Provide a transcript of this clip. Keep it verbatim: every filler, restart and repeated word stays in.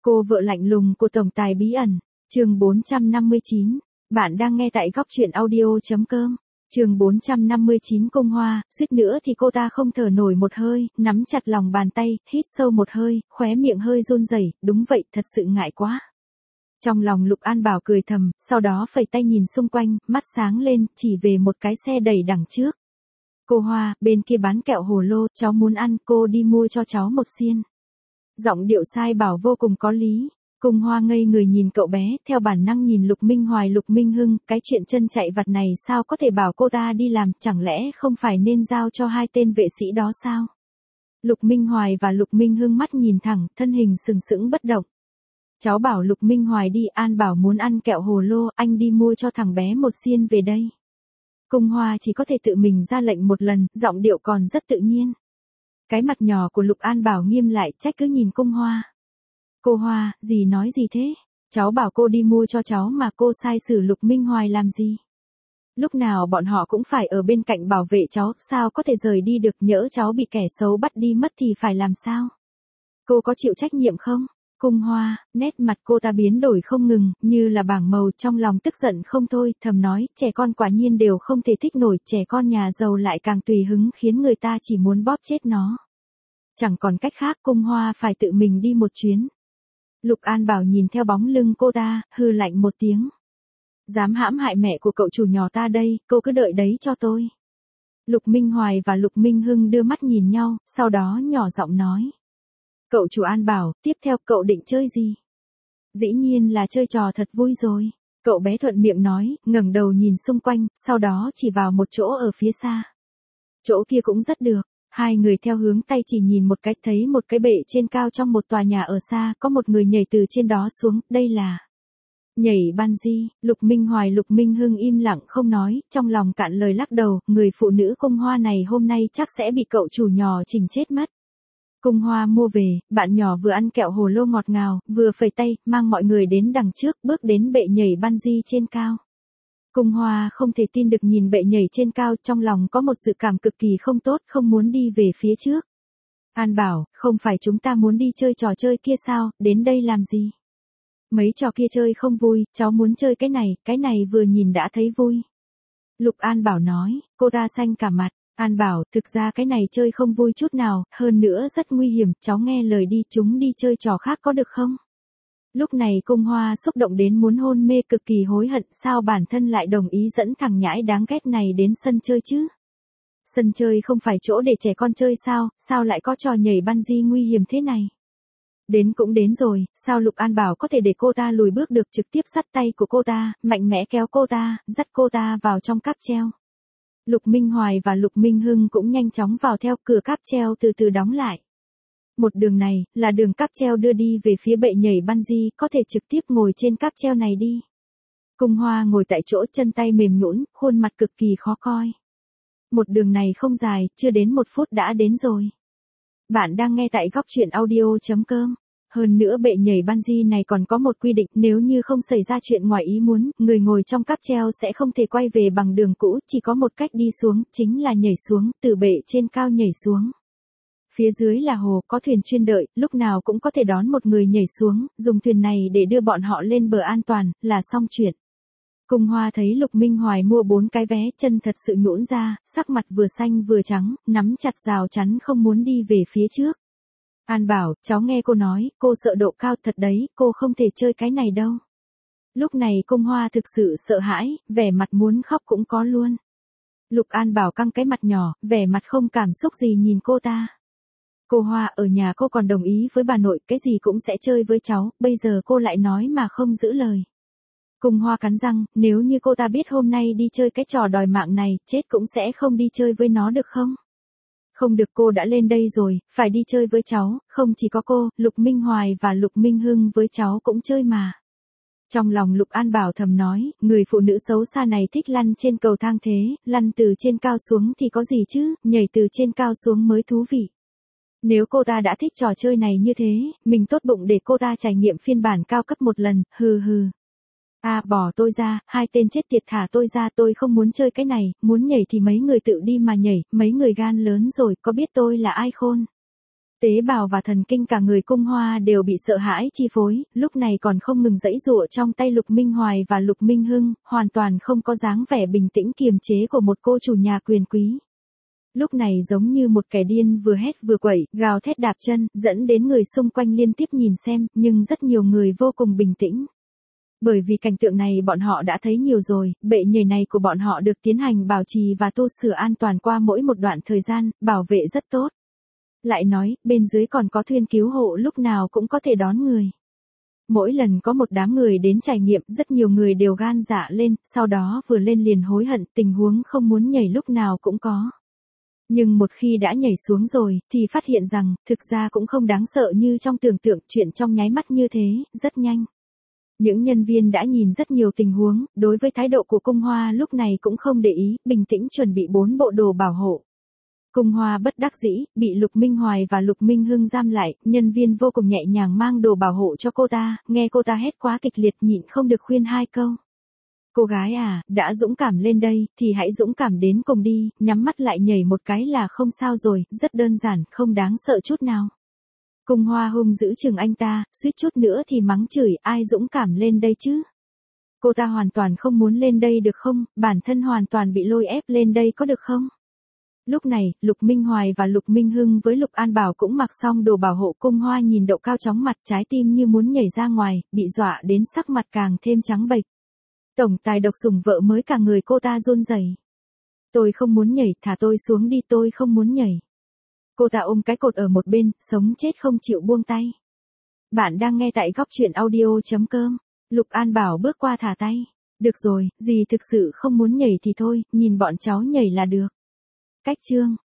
Cô vợ lạnh lùng của tổng tài bí ẩn, chương bốn trăm năm mươi chín. Bạn đang nghe tại góc truyện audio.com. Chương bốn trăm năm mươi chín. Cung Hoa, suýt nữa thì cô ta không thở nổi một hơi, nắm chặt lòng bàn tay, hít sâu một hơi, khóe miệng hơi run rẩy, đúng vậy, thật sự ngại quá. Trong lòng Lục An Bảo cười thầm, sau đó phẩy tay nhìn xung quanh, mắt sáng lên, chỉ về một cái xe đẩy đằng trước. Cô Hoa, bên kia bán kẹo hồ lô, cháu muốn ăn, cô đi mua cho cháu một xiên. Giọng điệu sai bảo vô cùng có lý. Cung Hoa ngây người nhìn cậu bé, theo bản năng nhìn Lục Minh Hoài Lục Minh Hưng, cái chuyện chân chạy vặt này sao có thể bảo cô ta đi làm, chẳng lẽ không phải nên giao cho hai tên vệ sĩ đó sao? Lục Minh Hoài và Lục Minh Hưng mắt nhìn thẳng, thân hình sừng sững bất động. Cháu bảo Lục Minh Hoài đi, An bảo muốn ăn kẹo hồ lô, anh đi mua cho thằng bé một xiên về đây. Cung Hoa chỉ có thể tự mình ra lệnh một lần, giọng điệu còn rất tự nhiên. Cái mặt nhỏ của Lục An Bảo nghiêm lại, trách cứ nhìn Cung Hoa. Cô Hoa, dì nói gì thế? Cháu bảo cô đi mua cho cháu mà cô sai sử Lục Minh Hoài làm gì? Lúc nào bọn họ cũng phải ở bên cạnh bảo vệ cháu, sao có thể rời đi được, nhỡ cháu bị kẻ xấu bắt đi mất thì phải làm sao? Cô có chịu trách nhiệm không? Cung Hoa, nét mặt cô ta biến đổi không ngừng, như là bảng màu, trong lòng tức giận không thôi, thầm nói, trẻ con quả nhiên đều không thể thích nổi, trẻ con nhà giàu lại càng tùy hứng khiến người ta chỉ muốn bóp chết nó. Chẳng còn cách khác, Cung Hoa phải tự mình đi một chuyến. Lục An Bảo nhìn theo bóng lưng cô ta, hừ lạnh một tiếng. Dám hãm hại mẹ của cậu chủ nhỏ ta đây, cô cứ đợi đấy cho tôi. Lục Minh Hoài và Lục Minh Hưng đưa mắt nhìn nhau, sau đó nhỏ giọng nói. Cậu chủ An Bảo, tiếp theo cậu định chơi gì? Dĩ nhiên là chơi trò thật vui rồi. Cậu bé thuận miệng nói, ngẩng đầu nhìn xung quanh, sau đó chỉ vào một chỗ ở phía xa. Chỗ kia cũng rất được. Hai người theo hướng tay chỉ nhìn một cái, thấy một cái bệ trên cao trong một tòa nhà ở xa, có một người nhảy từ trên đó xuống, đây là nhảy bungee. Lục Minh Hoài Lục Minh Hưng im lặng không nói, trong lòng cạn lời lắc đầu, người phụ nữ Cung Hoa này hôm nay chắc sẽ bị cậu chủ nhỏ chỉnh chết mất. Cung Hoa mua về, bạn nhỏ vừa ăn kẹo hồ lô ngọt ngào, vừa phẩy tay, mang mọi người đến đằng trước, bước đến bệ nhảy bungee trên cao. Cung Hoa không thể tin được nhìn bệ nhảy trên cao, trong lòng có một dự cảm cực kỳ không tốt, không muốn đi về phía trước. An Bảo, không phải chúng ta muốn đi chơi trò chơi kia sao, đến đây làm gì? Mấy trò kia chơi không vui, cháu muốn chơi cái này, cái này vừa nhìn đã thấy vui. Lục An Bảo nói, cô ta xanh cả mặt. An Bảo, thực ra cái này chơi không vui chút nào, hơn nữa rất nguy hiểm, cháu nghe lời đi, chúng đi chơi trò khác có được không? Lúc này Cung Hoa xúc động đến muốn hôn mê, cực kỳ hối hận, sao bản thân lại đồng ý dẫn thằng nhãi đáng ghét này đến sân chơi chứ? Sân chơi không phải chỗ để trẻ con chơi sao, sao lại có trò nhảy bungee nguy hiểm thế này? Đến cũng đến rồi, sao Lục An Bảo có thể để cô ta lùi bước được, trực tiếp dắt tay của cô ta, mạnh mẽ kéo cô ta, dắt cô ta vào trong cáp treo. Lục Minh Hoài và Lục Minh Hưng cũng nhanh chóng vào theo, cửa cáp treo từ từ đóng lại. Một đường này, là đường cáp treo đưa đi về phía bệ nhảy bungee, có thể trực tiếp ngồi trên cáp treo này đi. Cung Hoa ngồi tại chỗ, chân tay mềm nhũn, khuôn mặt cực kỳ khó coi. Một đường này không dài, chưa đến một phút đã đến rồi. Bạn đang nghe tại góc truyện audio.com. Hơn nữa bệ nhảy bungee này còn có một quy định, nếu như không xảy ra chuyện ngoài ý muốn, người ngồi trong cáp treo sẽ không thể quay về bằng đường cũ, chỉ có một cách đi xuống, chính là nhảy xuống, từ bệ trên cao nhảy xuống. Phía dưới là hồ, có thuyền chuyên đợi, lúc nào cũng có thể đón một người nhảy xuống, dùng thuyền này để đưa bọn họ lên bờ an toàn, là xong chuyện. Cung Hoa thấy Lục Minh Hoài mua bốn cái vé, chân thật sự nhũn ra, sắc mặt vừa xanh vừa trắng, nắm chặt rào chắn không muốn đi về phía trước. An Bảo, cháu nghe cô nói, cô sợ độ cao thật đấy, cô không thể chơi cái này đâu. Lúc này Cung Hoa thực sự sợ hãi, vẻ mặt muốn khóc cũng có luôn. Lục An Bảo căng cái mặt nhỏ, vẻ mặt không cảm xúc gì nhìn cô ta. Cô Hoa, ở nhà cô còn đồng ý với bà nội, cái gì cũng sẽ chơi với cháu, bây giờ cô lại nói mà không giữ lời. Cung Hoa cắn răng, nếu như cô ta biết hôm nay đi chơi cái trò đòi mạng này, chết cũng sẽ không đi chơi với nó được không? Không được, cô đã lên đây rồi, phải đi chơi với cháu, không chỉ có cô, Lục Minh Hoài và Lục Minh Hưng với cháu cũng chơi mà. Trong lòng Lục An Bảo thầm nói, người phụ nữ xấu xa này thích lăn trên cầu thang thế, lăn từ trên cao xuống thì có gì chứ, nhảy từ trên cao xuống mới thú vị. Nếu cô ta đã thích trò chơi này như thế, mình tốt bụng để cô ta trải nghiệm phiên bản cao cấp một lần, hừ hừ. À, bỏ tôi ra, hai tên chết tiệt, thả tôi ra, tôi không muốn chơi cái này, muốn nhảy thì mấy người tự đi mà nhảy, mấy người gan lớn rồi, có biết tôi là ai khôn. Tế bào và thần kinh cả người Cung Hoa đều bị sợ hãi chi phối, lúc này còn không ngừng giãy giụa trong tay Lục Minh Hoài và Lục Minh Hưng, hoàn toàn không có dáng vẻ bình tĩnh kiềm chế của một cô chủ nhà quyền quý. Lúc này giống như một kẻ điên vừa hét vừa quẩy, gào thét đạp chân, dẫn đến người xung quanh liên tiếp nhìn xem, nhưng rất nhiều người vô cùng bình tĩnh. Bởi vì cảnh tượng này bọn họ đã thấy nhiều rồi, bệ nhảy này của bọn họ được tiến hành bảo trì và tu sửa an toàn qua mỗi một đoạn thời gian, bảo vệ rất tốt. Lại nói, bên dưới còn có thuyền cứu hộ lúc nào cũng có thể đón người. Mỗi lần có một đám người đến trải nghiệm, rất nhiều người đều gan dạ lên, sau đó vừa lên liền hối hận, tình huống không muốn nhảy lúc nào cũng có. Nhưng một khi đã nhảy xuống rồi, thì phát hiện rằng, thực ra cũng không đáng sợ như trong tưởng tượng, chuyện trong nháy mắt như thế, rất nhanh. Những nhân viên đã nhìn rất nhiều tình huống, đối với thái độ của Cung Hoa lúc này cũng không để ý, bình tĩnh chuẩn bị bốn bộ đồ bảo hộ. Cung Hoa bất đắc dĩ, bị Lục Minh Hoài và Lục Minh Hưng giam lại, nhân viên vô cùng nhẹ nhàng mang đồ bảo hộ cho cô ta, nghe cô ta hét quá kịch liệt nhịn không được khuyên hai câu. Cô gái à, đã dũng cảm lên đây, thì hãy dũng cảm đến cùng đi, nhắm mắt lại nhảy một cái là không sao rồi, rất đơn giản, không đáng sợ chút nào. Cung Hoa hung giữ chừng anh ta, suýt chút nữa thì mắng chửi, ai dũng cảm lên đây chứ? Cô ta hoàn toàn không muốn lên đây được không, bản thân hoàn toàn bị lôi ép lên đây có được không? Lúc này, Lục Minh Hoài và Lục Minh Hưng với Lục An Bảo cũng mặc xong đồ bảo hộ. Cung Hoa nhìn độ cao chóng mặt, trái tim như muốn nhảy ra ngoài, bị dọa đến sắc mặt càng thêm trắng bệch. Tổng tài độc sủng vợ mới cả người cô ta run rẩy. Tôi không muốn nhảy, thả tôi xuống đi, tôi không muốn nhảy. Cô ta ôm cái cột ở một bên, sống chết không chịu buông tay. Bạn đang nghe tại góc truyện audio chấm com. Lục An Bảo bước qua thả tay. Được rồi, dì thực sự không muốn nhảy thì thôi, nhìn bọn cháu nhảy là được. Cách chương